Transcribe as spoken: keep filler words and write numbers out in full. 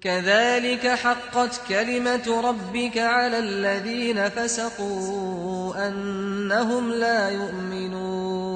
كذلك حقت كلمة ربك على الذين فسقوا أنهم لا يؤمنون